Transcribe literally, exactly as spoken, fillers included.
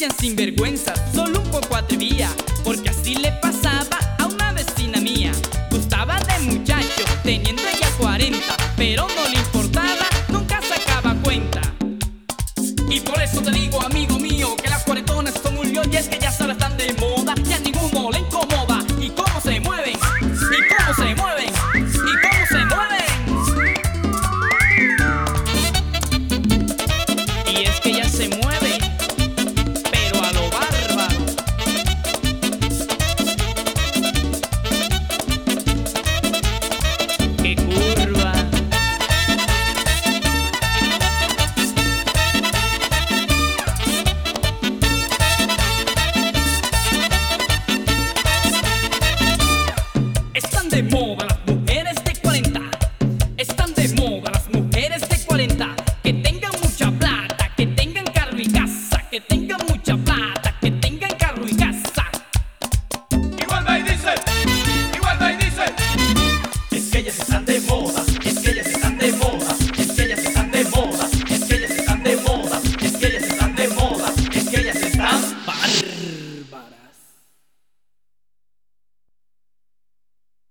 sean sinvergüenzas, solo un poco atrevía, porque así le pasaba a una vecina mía. Gustaba de muchacho, teniendo ella cuarenta, pero no le importaba, nunca sacaba cuenta. Y por eso te digo, amigo mío, que las cuarentonas son un lío, y es que ya ahora están de moda, y a ninguno le incomoda. Y cómo se mueven, y cómo se mueven, y cómo se mueven. Y es que ya se mueven, pero a lo bárbaro. ¡Qué curva! Están de moda